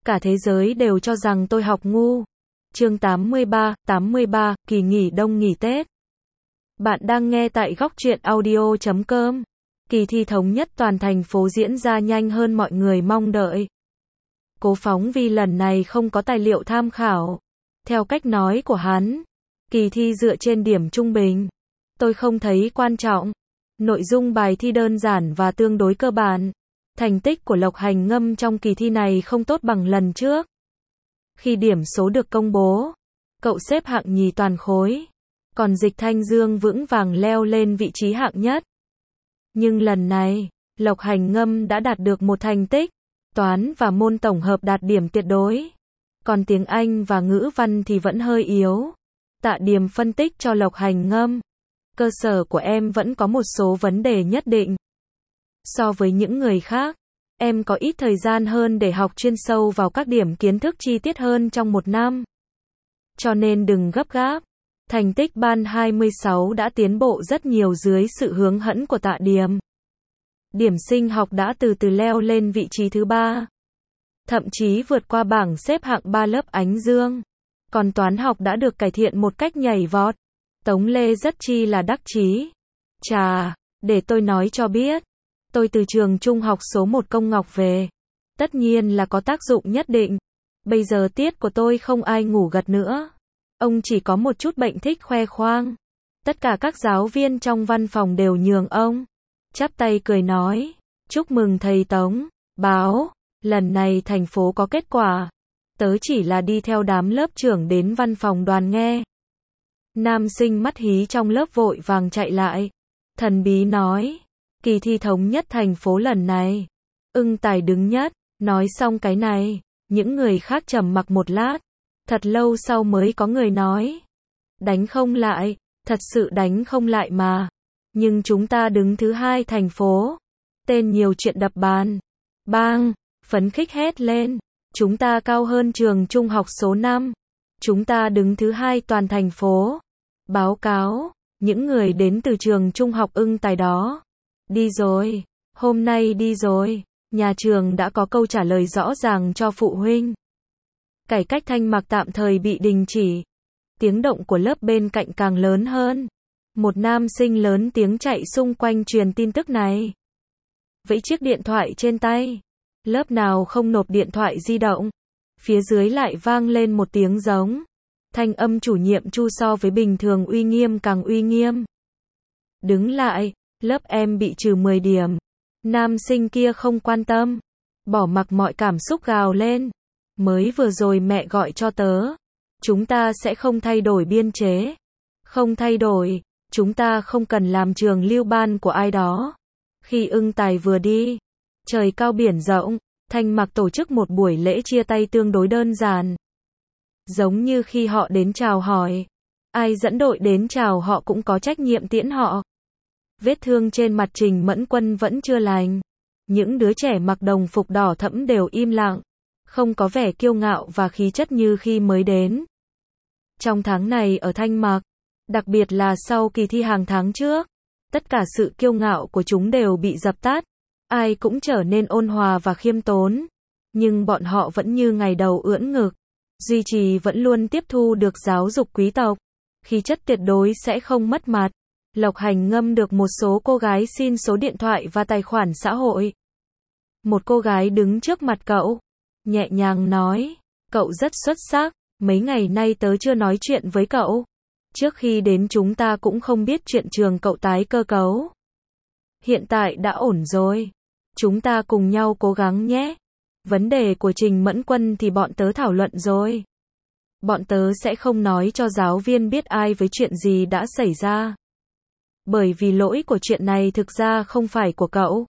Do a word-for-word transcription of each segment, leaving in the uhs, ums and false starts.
Cả thế giới đều cho rằng tôi học ngu. Chương tám mươi ba, tám mươi ba, kỳ nghỉ đông nghỉ Tết. Bạn đang nghe tại góc truyện audio chấm com. Kỳ thi thống nhất toàn thành phố diễn ra nhanh hơn mọi người mong đợi. Cố Phóng Vi lần này không có tài liệu tham khảo. Theo cách nói của hắn, kỳ thi dựa trên điểm trung bình. Tôi không thấy quan trọng. Nội dung bài thi đơn giản và tương đối cơ bản. Thành tích của Lộc Hành Ngâm trong kỳ thi này không tốt bằng lần trước. Khi điểm số được công bố, cậu xếp hạng nhì toàn khối, còn Dịch Thanh Dương vững vàng leo lên vị trí hạng nhất. Nhưng lần này, Lộc Hành Ngâm đã đạt được một thành tích, toán và môn tổng hợp đạt điểm tuyệt đối. Còn tiếng Anh và ngữ văn thì vẫn hơi yếu. Tạ Điềm phân tích cho Lộc Hành Ngâm. Cơ sở của em vẫn có một số vấn đề nhất định. So với những người khác, em có ít thời gian hơn để học chuyên sâu vào các điểm kiến thức chi tiết hơn trong một năm. Cho nên đừng gấp gáp. Thành tích ban hai mươi sáu đã tiến bộ rất nhiều dưới sự hướng dẫn của Tạ Điềm. Điểm sinh học đã từ từ leo lên vị trí thứ ba. Thậm chí vượt qua bảng xếp hạng ba lớp Ánh Dương. Còn toán học đã được cải thiện một cách nhảy vọt. Tống Lê rất chi là đắc chí. Chà, để tôi nói cho biết. Tôi từ trường trung học số một Công Ngọc về. Tất nhiên là có tác dụng nhất định. Bây giờ tiết của tôi không ai ngủ gật nữa. Ông chỉ có một chút bệnh thích khoe khoang. Tất cả các giáo viên trong văn phòng đều nhường ông. Chắp tay cười nói. Chúc mừng thầy Tống. Báo. Lần này thành phố có kết quả. Tớ chỉ là đi theo đám lớp trưởng đến văn phòng đoàn nghe. Nam sinh mắt hí trong lớp vội vàng chạy lại. Thần bí nói. Kỳ thi thống nhất thành phố lần này. Ưng Tài đứng nhất. Nói xong cái này, những người khác trầm mặc một lát. Thật lâu sau mới có người nói. Đánh không lại, thật sự đánh không lại mà. Nhưng chúng ta đứng thứ hai thành phố. Tên nhiều chuyện đập bàn. Bang, phấn khích hét lên. Chúng ta cao hơn trường trung học số năm. Chúng ta đứng thứ hai toàn thành phố. Báo cáo, những người đến từ trường trung học Ưng Tài đó. Đi rồi, hôm nay đi rồi. Nhà trường đã có câu trả lời rõ ràng cho phụ huynh. Cải cách thanh mặc tạm thời bị đình chỉ. Tiếng động của lớp bên cạnh càng lớn hơn. Một nam sinh lớn tiếng chạy xung quanh truyền tin tức này. Vẫy chiếc điện thoại trên tay. Lớp nào không nộp điện thoại di động. Phía dưới lại vang lên một tiếng giống. Thanh âm chủ nhiệm Chu so với bình thường uy nghiêm càng uy nghiêm. Đứng lại, lớp em bị trừ mười điểm. Nam sinh kia không quan tâm. Bỏ mặc mọi cảm xúc gào lên. Mới vừa rồi mẹ gọi cho tớ. Chúng ta sẽ không thay đổi biên chế. Không thay đổi. Chúng ta không cần làm trường lưu ban của ai đó. Khi Ưng Tài vừa đi. Trời cao biển rộng. Thanh Mặc tổ chức một buổi lễ chia tay tương đối đơn giản. Giống như khi họ đến chào hỏi. Ai dẫn đội đến chào họ cũng có trách nhiệm tiễn họ. Vết thương trên mặt Trình Mẫn Quân vẫn chưa lành. Những đứa trẻ mặc đồng phục đỏ thẫm đều im lặng. Không có vẻ kiêu ngạo và khí chất như khi mới đến. Trong tháng này ở Thanh Mặc, đặc biệt là sau kỳ thi hàng tháng trước, tất cả sự kiêu ngạo của chúng đều bị dập tắt. Ai cũng trở nên ôn hòa và khiêm tốn. Nhưng bọn họ vẫn như ngày đầu ưỡn ngực. Duy trì vẫn luôn tiếp thu được giáo dục quý tộc. Khí chất tuyệt đối sẽ không mất mặt. Lộc Hành Ngâm được một số cô gái xin số điện thoại và tài khoản xã hội. Một cô gái đứng trước mặt cậu. Nhẹ nhàng nói. Cậu rất xuất sắc. Mấy ngày nay tớ chưa nói chuyện với cậu. Trước khi đến chúng ta cũng không biết chuyện trường cậu tái cơ cấu. Hiện tại đã ổn rồi. Chúng ta cùng nhau cố gắng nhé. Vấn đề của Trình Mẫn Quân thì bọn tớ thảo luận rồi. Bọn tớ sẽ không nói cho giáo viên biết ai với chuyện gì đã xảy ra. Bởi vì lỗi của chuyện này thực ra không phải của cậu.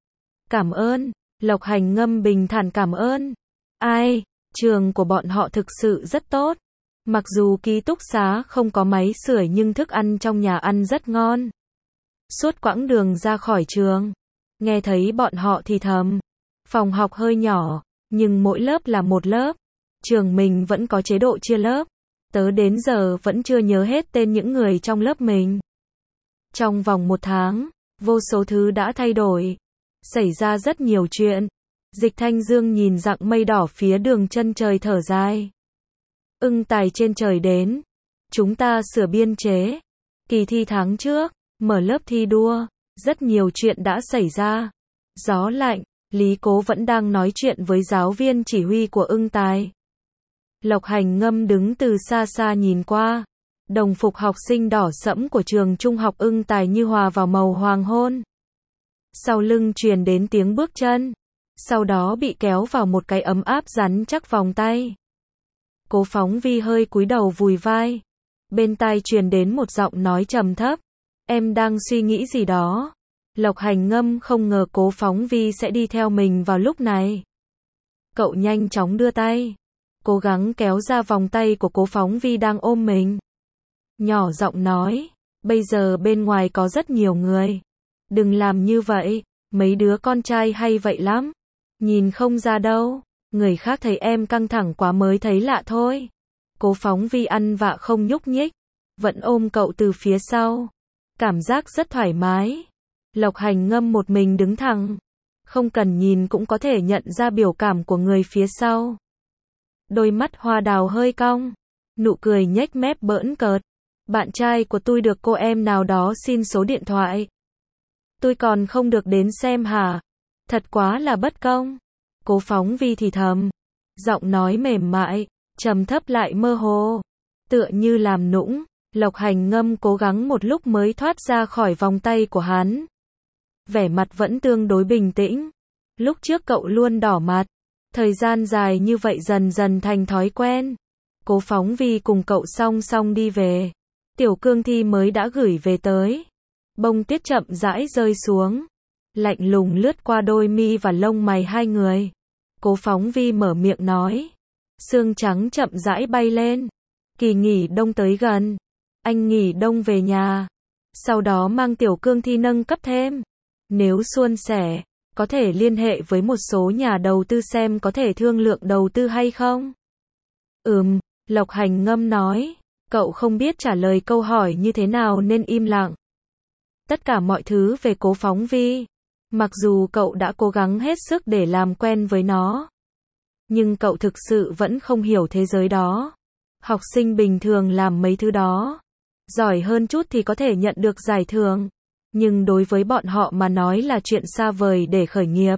Cảm ơn. Lộc Hành Ngâm bình thản cảm ơn. Ai, trường của bọn họ thực sự rất tốt. Mặc dù ký túc xá không có máy sưởi nhưng thức ăn trong nhà ăn rất ngon. Suốt quãng đường ra khỏi trường, nghe thấy bọn họ thì thầm. Phòng học hơi nhỏ, nhưng mỗi lớp là một lớp. Trường mình vẫn có chế độ chia lớp. Tớ đến giờ vẫn chưa nhớ hết tên những người trong lớp mình. Trong vòng một tháng, vô số thứ đã thay đổi. Xảy ra rất nhiều chuyện. Dịch Thanh Dương nhìn dặng mây đỏ phía đường chân trời thở dài. Ưng Tài trên trời đến. Chúng ta sửa biên chế. Kỳ thi tháng trước, mở lớp thi đua, rất nhiều chuyện đã xảy ra. Gió lạnh, Lý Cố vẫn đang nói chuyện với giáo viên chỉ huy của Ưng Tài. Lộc Hành Ngâm đứng từ xa xa nhìn qua. Đồng phục học sinh đỏ sẫm của trường trung học Ưng Tài như hòa vào màu hoàng hôn. Sau lưng truyền đến tiếng bước chân. Sau đó bị kéo vào một cái ấm áp rắn chắc vòng tay. Cố Phóng Vi hơi cúi đầu vùi vai. Bên tai truyền đến một giọng nói trầm thấp. Em đang suy nghĩ gì đó? Lộc Hành Ngâm không ngờ Cố Phóng Vi sẽ đi theo mình vào lúc này. Cậu nhanh chóng đưa tay. Cố gắng kéo ra vòng tay của Cố Phóng Vi đang ôm mình. Nhỏ giọng nói. Bây giờ bên ngoài có rất nhiều người. Đừng làm như vậy. Mấy đứa con trai hay vậy lắm. Nhìn không ra đâu. Người khác thấy em căng thẳng quá mới thấy lạ thôi. Cố Phóng Vi ăn vạ không nhúc nhích. Vẫn ôm cậu từ phía sau. Cảm giác rất thoải mái. Lộc Hành Ngâm một mình đứng thẳng. Không cần nhìn cũng có thể nhận ra biểu cảm của người phía sau. Đôi mắt hoa đào hơi cong. Nụ cười nhếch mép bỡn cợt. Bạn trai của tôi được cô em nào đó xin số điện thoại. Tôi còn không được đến xem hả? Thật quá là bất công. Cố Phóng Vi thì thầm. Giọng nói mềm mại, trầm thấp lại mơ hồ. Tựa như làm nũng. Lộc Hành Ngâm cố gắng một lúc mới thoát ra khỏi vòng tay của hắn. Vẻ mặt vẫn tương đối bình tĩnh. Lúc trước cậu luôn đỏ mặt. Thời gian dài như vậy dần dần thành thói quen. Cố Phóng Vi cùng cậu song song đi về. Tiểu cương thi mới đã gửi về tới. Bông tuyết chậm rãi rơi xuống. Lạnh lùng lướt qua đôi mi và lông mày hai người. Cố Phóng Vi mở miệng nói. Sương trắng chậm rãi bay lên. Kỳ nghỉ đông tới gần. Anh nghỉ đông về nhà. Sau đó mang tiểu cương thi nâng cấp thêm. Nếu suôn sẻ, có thể liên hệ với một số nhà đầu tư xem có thể thương lượng đầu tư hay không. Ừm, Lộc Hành Ngâm nói. Cậu không biết trả lời câu hỏi như thế nào nên im lặng. Tất cả mọi thứ về Cố Phóng Vi. Mặc dù cậu đã cố gắng hết sức để làm quen với nó. Nhưng cậu thực sự vẫn không hiểu thế giới đó. Học sinh bình thường làm mấy thứ đó. Giỏi hơn chút thì có thể nhận được giải thưởng. Nhưng đối với bọn họ mà nói là chuyện xa vời để khởi nghiệp.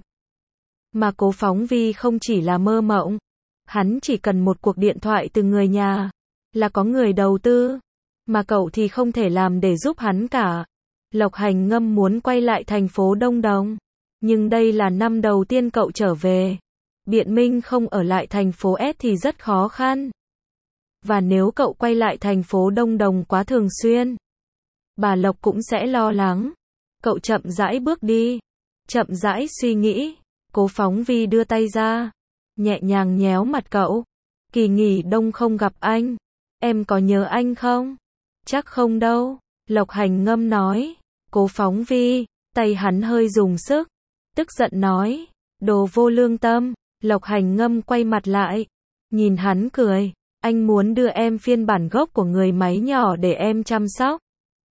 Mà Cố Phóng Vi không chỉ là mơ mộng. Hắn chỉ cần một cuộc điện thoại từ người nhà. Là có người đầu tư. Mà cậu thì không thể làm để giúp hắn cả. Lộc Hành Ngâm muốn quay lại thành phố Đông Đồng. Nhưng đây là năm đầu tiên cậu trở về. Biện minh không ở lại thành phố S thì rất khó khăn. Và nếu cậu quay lại thành phố Đông Đồng quá thường xuyên, bà Lộc cũng sẽ lo lắng. Cậu chậm rãi bước đi. Chậm rãi suy nghĩ. Cố Phóng Vi đưa tay ra. Nhẹ nhàng nhéo mặt cậu. Kỳ nghỉ đông không gặp anh. Em có nhớ anh không? Chắc không đâu. Lộc Hành Ngâm nói. Cố Phóng Vi. Tay hắn hơi dùng sức. Tức giận nói. Đồ vô lương tâm. Lộc Hành Ngâm quay mặt lại. Nhìn hắn cười. Anh muốn đưa em phiên bản gốc của người máy nhỏ để em chăm sóc.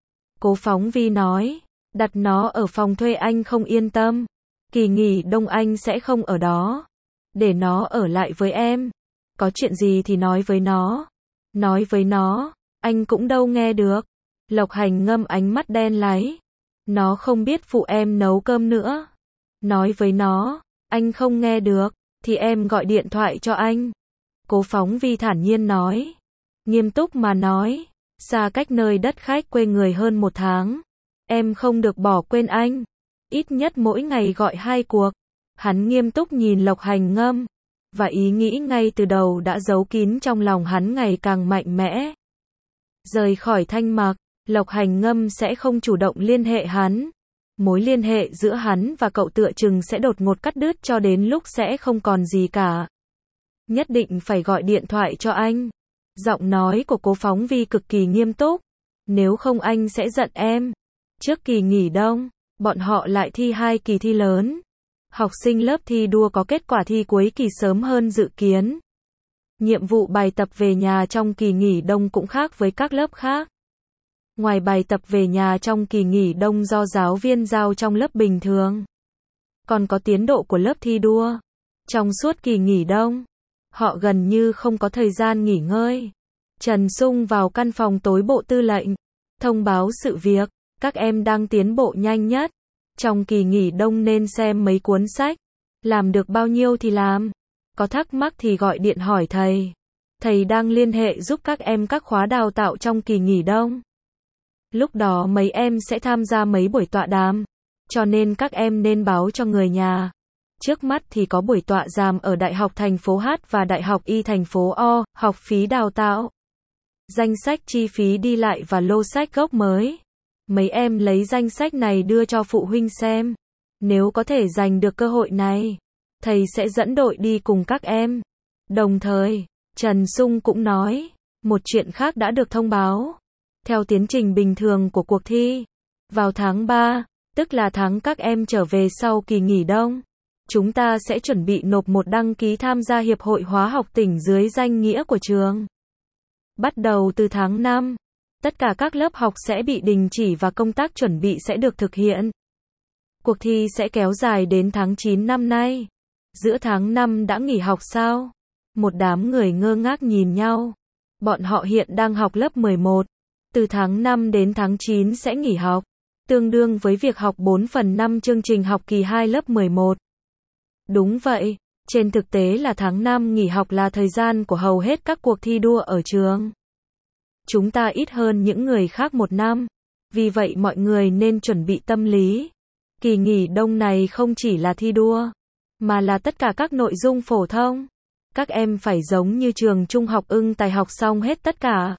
Cố Phóng Vi nói. Đặt nó ở phòng thuê anh không yên tâm. Kỳ nghỉ đông anh sẽ không ở đó. Để nó ở lại với em. Có chuyện gì thì nói với nó. Nói với nó. Anh cũng đâu nghe được. Lộc Hành Ngâm ánh mắt đen láy. Nó không biết phụ em nấu cơm nữa. Nói với nó. Anh không nghe được. Thì em gọi điện thoại cho anh. Cố Phóng Vi thản nhiên nói. Nghiêm túc mà nói. Xa cách nơi đất khách quê người hơn một tháng. Em không được bỏ quên anh. Ít nhất mỗi ngày gọi hai cuộc. Hắn nghiêm túc nhìn Lộc Hành Ngâm. Và ý nghĩ ngay từ đầu đã giấu kín trong lòng hắn ngày càng mạnh mẽ. Rời khỏi Thanh Mặc, Lộc Hành Ngâm sẽ không chủ động liên hệ hắn. Mối liên hệ giữa hắn và cậu tựa chừng sẽ đột ngột cắt đứt cho đến lúc sẽ không còn gì cả. Nhất định phải gọi điện thoại cho anh. Giọng nói của Cố Phóng Vi cực kỳ nghiêm túc. Nếu không anh sẽ giận em. Trước kỳ nghỉ đông, bọn họ lại thi hai kỳ thi lớn. Học sinh lớp thi đua có kết quả thi cuối kỳ sớm hơn dự kiến. Nhiệm vụ bài tập về nhà trong kỳ nghỉ đông cũng khác với các lớp khác. Ngoài bài tập về nhà trong kỳ nghỉ đông do giáo viên giao trong lớp bình thường, còn có tiến độ của lớp thi đua. Trong suốt kỳ nghỉ đông, họ gần như không có thời gian nghỉ ngơi. Trần Sung vào căn phòng tối bộ tư lệnh, thông báo sự việc, các em đang tiến bộ nhanh nhất. Trong kỳ nghỉ đông nên xem mấy cuốn sách, làm được bao nhiêu thì làm. Có thắc mắc thì gọi điện hỏi thầy. Thầy đang liên hệ giúp các em các khóa đào tạo trong kỳ nghỉ đông. Lúc đó mấy em sẽ tham gia mấy buổi tọa đàm, cho nên các em nên báo cho người nhà. Trước mắt thì có buổi tọa đàm ở Đại học thành phố H và Đại học Y thành phố O, học phí đào tạo, danh sách chi phí đi lại và lô sách gốc mới. Mấy em lấy danh sách này đưa cho phụ huynh xem. Nếu có thể giành được cơ hội này, thầy sẽ dẫn đội đi cùng các em. Đồng thời, Trần Sung cũng nói, một chuyện khác đã được thông báo. Theo tiến trình bình thường của cuộc thi, vào tháng ba, tức là tháng các em trở về sau kỳ nghỉ đông, chúng ta sẽ chuẩn bị nộp một đăng ký tham gia Hiệp hội Hóa học tỉnh dưới danh nghĩa của trường. Bắt đầu từ tháng năm, tất cả các lớp học sẽ bị đình chỉ và công tác chuẩn bị sẽ được thực hiện. Cuộc thi sẽ kéo dài đến tháng chín năm nay. Giữa tháng năm đã nghỉ học sao? Một đám người ngơ ngác nhìn nhau. Bọn họ hiện đang học lớp mười một. Từ tháng năm đến tháng chín sẽ nghỉ học, tương đương với việc học bốn phần năm chương trình học kỳ hai lớp mười một. Đúng vậy, trên thực tế là tháng năm nghỉ học là thời gian của hầu hết các cuộc thi đua ở trường. Chúng ta ít hơn những người khác một năm, vì vậy mọi người nên chuẩn bị tâm lý. Kỳ nghỉ đông này không chỉ là thi đua, mà là tất cả các nội dung phổ thông. Các em phải giống như trường trung học Ưng Tài học xong hết tất cả.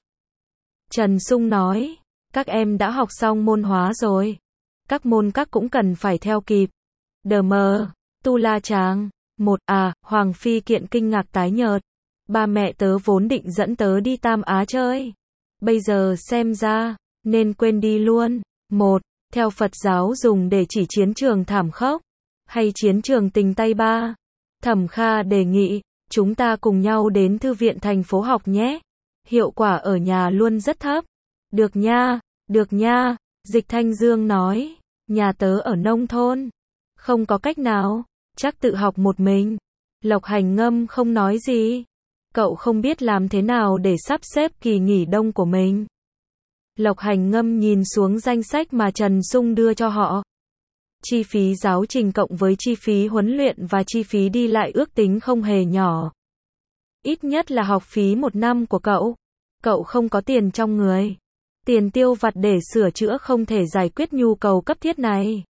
Trần Sung nói, các em đã học xong môn hóa rồi. Các môn các cũng cần phải theo kịp. Đờ mờ, Tu La Tràng, một à, Hoàng Phi Kiện kinh ngạc tái nhợt. Ba mẹ tớ vốn định dẫn tớ đi Tam Á chơi. Bây giờ xem ra, nên quên đi luôn. Một, theo Phật giáo dùng để chỉ chiến trường thảm khốc, hay chiến trường tình tay ba. Thẩm Kha đề nghị, chúng ta cùng nhau đến thư viện thành phố học nhé. Hiệu quả ở nhà luôn rất thấp. Được nha, được nha, Dịch Thanh Dương nói, nhà tớ ở nông thôn. Không có cách nào, chắc tự học một mình. Lộc Hành Ngâm không nói gì. Cậu không biết làm thế nào để sắp xếp kỳ nghỉ đông của mình. Lộc Hành Ngâm nhìn xuống danh sách mà Trần Sung đưa cho họ. Chi phí giáo trình cộng với chi phí huấn luyện và chi phí đi lại ước tính không hề nhỏ. Ít nhất là học phí một năm của cậu. Cậu không có tiền trong người. Tiền tiêu vặt để sửa chữa không thể giải quyết nhu cầu cấp thiết này.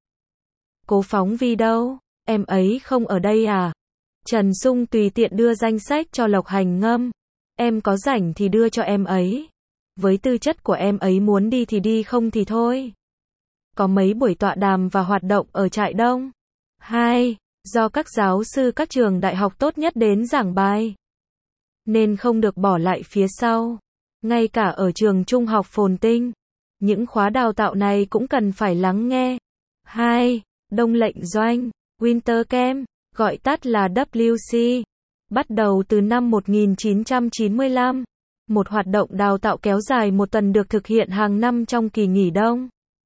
Cố Phóng Vi đâu? Em ấy không ở đây à? Trần Sung tùy tiện đưa danh sách cho Lộc Hành Ngâm. Em có rảnh thì đưa cho em ấy. Với tư chất của em ấy muốn đi thì đi không thì thôi. Có mấy buổi tọa đàm và hoạt động ở trại đông. Hai, do các giáo sư các trường đại học tốt nhất đến giảng bài, nên không được bỏ lại phía sau. Ngay cả ở trường trung học Phồn Tinh, những khóa đào tạo này cũng cần phải lắng nghe. Hai, Đông lệnh doanh, Winter Camp, gọi tắt là W C, bắt đầu từ năm một nghìn chín trăm chín mươi lăm. Một hoạt động đào tạo kéo dài một tuần được thực hiện hàng năm trong kỳ nghỉ đông.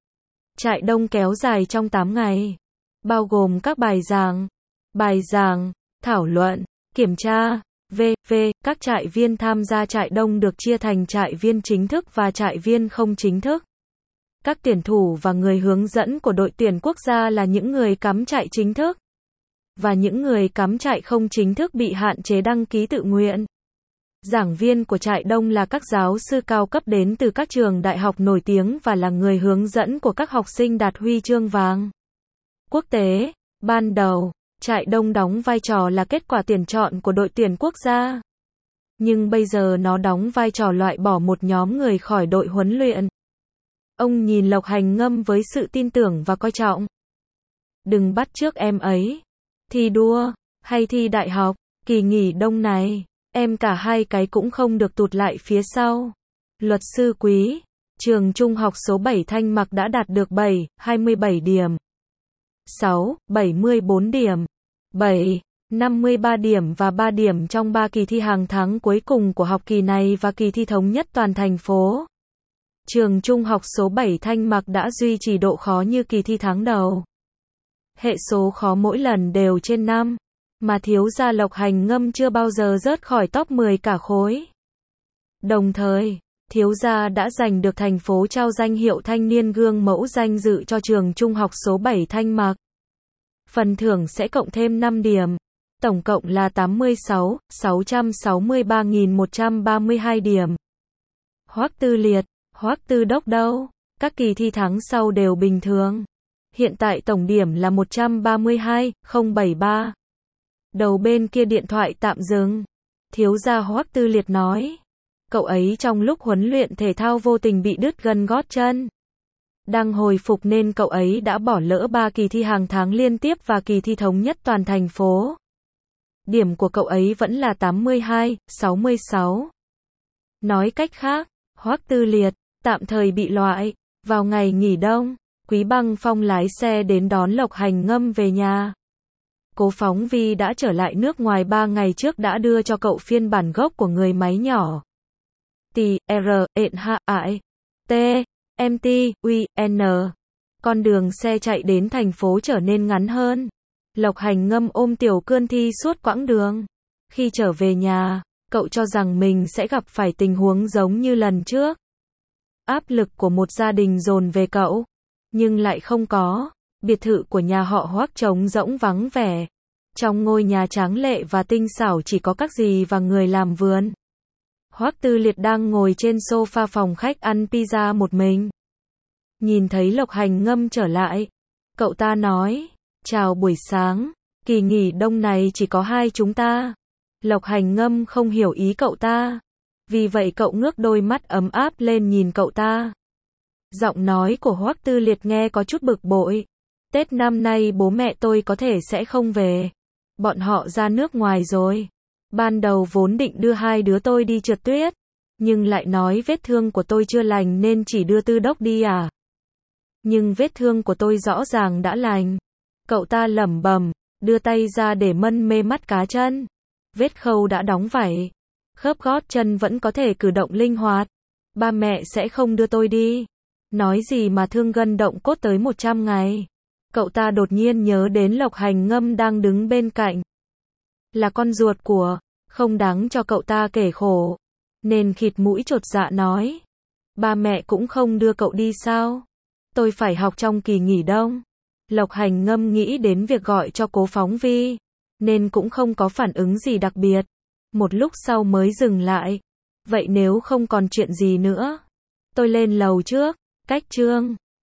Trại đông kéo dài trong tám ngày, bao gồm các bài giảng, bài giảng, thảo luận, kiểm tra, vân vân. Các trại viên tham gia trại đông được chia thành trại viên chính thức và trại viên không chính thức. Các tuyển thủ và người hướng dẫn của đội tuyển quốc gia là những người cắm trại chính thức, và những người cắm trại không chính thức bị hạn chế đăng ký tự nguyện. Giảng viên của trại đông là các giáo sư cao cấp đến từ các trường đại học nổi tiếng và là người hướng dẫn của các học sinh đạt huy chương vàng quốc tế. Ban đầu, trại đông đóng vai trò là kết quả tuyển chọn của đội tuyển quốc gia. Nhưng bây giờ nó đóng vai trò loại bỏ một nhóm người khỏi đội huấn luyện. Ông nhìn Lộc Hành Ngâm với sự tin tưởng và coi trọng. Đừng bắt chước em ấy. Thi đua, hay thi đại học, kỳ nghỉ đông này, em cả hai cái cũng không được tụt lại phía sau. Luật sư Quý, trường trung học số bảy Thanh Mặc đã đạt được bảy, hai mươi bảy điểm. sáu, bảy mươi bốn điểm. bảy, năm mươi ba điểm và ba điểm trong ba kỳ thi hàng tháng cuối cùng của học kỳ này và kỳ thi thống nhất toàn thành phố. Trường trung học số bảy Thanh Mặc đã duy trì độ khó như kỳ thi tháng đầu. Hệ số khó mỗi lần đều trên năm. mà thiếu gia Lộc Hành Ngâm chưa bao giờ rớt khỏi top mười cả khối. Đồng thời, thiếu gia đã giành được thành phố trao danh hiệu thanh niên gương mẫu danh dự cho trường trung học số bảy Thanh Mặc. Phần thưởng sẽ cộng thêm năm điểm. Tổng cộng là tám mươi sáu nghìn sáu trăm sáu mươi ba nghìn một trăm ba mươi hai điểm. Hoắc Tư Liệt, Hoắc Tư Đốc đâu? Các kỳ thi tháng sau đều bình thường. Hiện tại tổng điểm là một trăm ba mươi hai nghìn không trăm bảy mươi ba. Đầu bên kia điện thoại tạm dừng. Thiếu gia Hoắc Tư Liệt nói. Cậu ấy trong lúc huấn luyện thể thao vô tình bị đứt gân gót chân. Đang hồi phục nên cậu ấy đã bỏ lỡ ba kỳ thi hàng tháng liên tiếp và kỳ thi thống nhất toàn thành phố. Điểm của cậu ấy vẫn là tám mươi hai nghìn sáu mươi sáu. Nói cách khác, Hoắc Tư Liệt tạm thời bị loại. Vào ngày nghỉ đông, Quý Băng Phong lái xe đến đón Lộc Hành Ngâm về nhà. Cố Phóng Vi đã trở lại nước ngoài ba ngày trước đã đưa cho cậu phiên bản gốc của người máy nhỏ. T, R, E, H, I, T, M, T, U, N. Con đường xe chạy đến thành phố trở nên ngắn hơn. Lộc Hành Ngâm ôm Tiểu Cương Thi suốt quãng đường. Khi trở về nhà, cậu cho rằng mình sẽ gặp phải tình huống giống như lần trước. Áp lực của một gia đình dồn về cậu. Nhưng lại không có. Biệt thự của nhà họ Hoắc trống rỗng vắng vẻ. Trong ngôi nhà tráng lệ và tinh xảo chỉ có các dì và người làm vườn. Hoắc Tư Liệt đang ngồi trên sofa phòng khách ăn pizza một mình. Nhìn thấy Lộc Hành Ngâm trở lại, cậu ta nói, chào buổi sáng, kỳ nghỉ đông này chỉ có hai chúng ta. Lộc Hành Ngâm không hiểu ý cậu ta. Vì vậy cậu ngước đôi mắt ấm áp lên nhìn cậu ta. Giọng nói của Hoắc Tư Liệt nghe có chút bực bội. Tết năm nay bố mẹ tôi có thể sẽ không về. Bọn họ ra nước ngoài rồi. Ban đầu vốn định đưa hai đứa tôi đi trượt tuyết. Nhưng lại nói vết thương của tôi chưa lành nên chỉ đưa Tư Đốc đi à. Nhưng vết thương của tôi rõ ràng đã lành. Cậu ta lẩm bẩm, đưa tay ra để mân mê mắt cá chân. Vết khâu đã đóng vảy. Khớp gót chân vẫn có thể cử động linh hoạt. Ba mẹ sẽ không đưa tôi đi. Nói gì mà thương gân động cốt tới một trăm ngày. Cậu ta đột nhiên nhớ đến Lộc Hành Ngâm đang đứng bên cạnh. Là con ruột của, không đáng cho cậu ta kể khổ. Nên khịt mũi chột dạ nói. Ba mẹ cũng không đưa cậu đi sao? Tôi phải học trong kỳ nghỉ đông. Lộc Hành Ngâm nghĩ đến việc gọi cho Cố Phóng Vi. Nên cũng không có phản ứng gì đặc biệt. Một lúc sau mới dừng lại. Vậy nếu không còn chuyện gì nữa, tôi lên lầu trước. Cách Trương